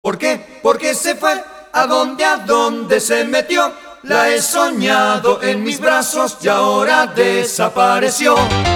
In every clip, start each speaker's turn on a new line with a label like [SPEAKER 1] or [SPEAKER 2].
[SPEAKER 1] ¿Por qué? Porque se fue. ¿A dónde se metió? La he soñado en mis brazos y ahora desapareció.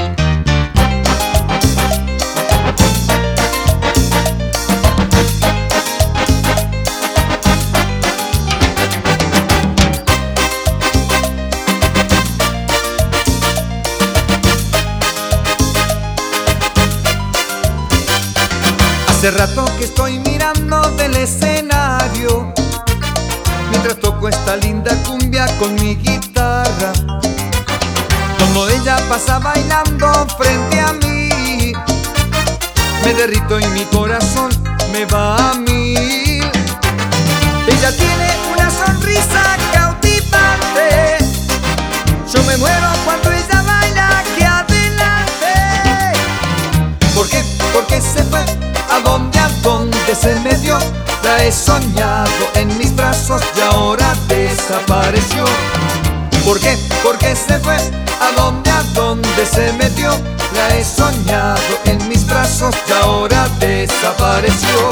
[SPEAKER 1] Hace rato que estoy mirando del escenario mientras toco esta linda cumbia con mi guitarra. Cuando ella pasa bailando frente a mí, me derrito y mi corazón me va a mil. Ella tiene una sonrisa cautivante, yo me muero cuando ella baila aquí adelante. ¿Por qué? Porque se fue. ¿A dónde se metió? La he soñado en mis brazos y ahora desapareció. ¿Por qué? Porque se fue. ¿A dónde se metió? La he soñado en mis brazos y ahora desapareció.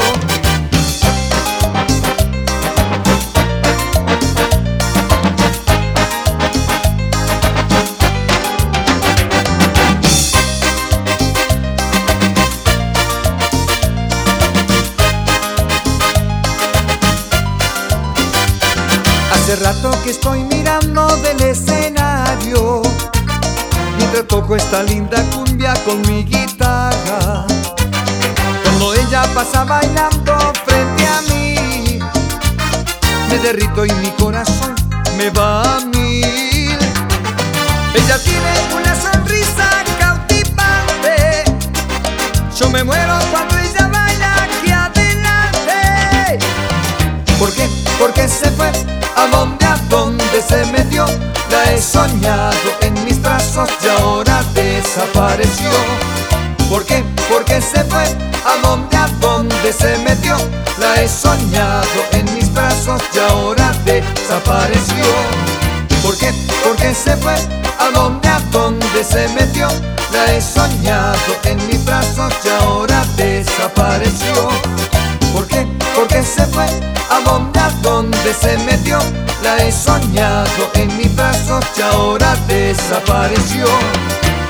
[SPEAKER 1] Hace rato que estoy mirando del escenario mientras toco esta linda cumbia con mi guitarra. Cuando ella pasa bailando frente a mí, me derrito y mi corazón me va a mil. Ella tiene una sonrisa cautivante, yo me muero cuando ella baila aquí adelante. ¿Por qué? Porque se fue. ¿A dónde se metió? La he soñado en mis brazos y ahora desapareció. ¿Por qué? Porque se fue. ¿A dónde se metió? La he soñado en mis brazos y ahora desapareció. ¿Por qué? Porque se fue. ¿A dónde se metió? La he soñado en mis brazos y ahora desapareció. ¿Por qué? Porque se fue. ¿A dónde se metió? La he soñado en mis brazos y ahora desapareció.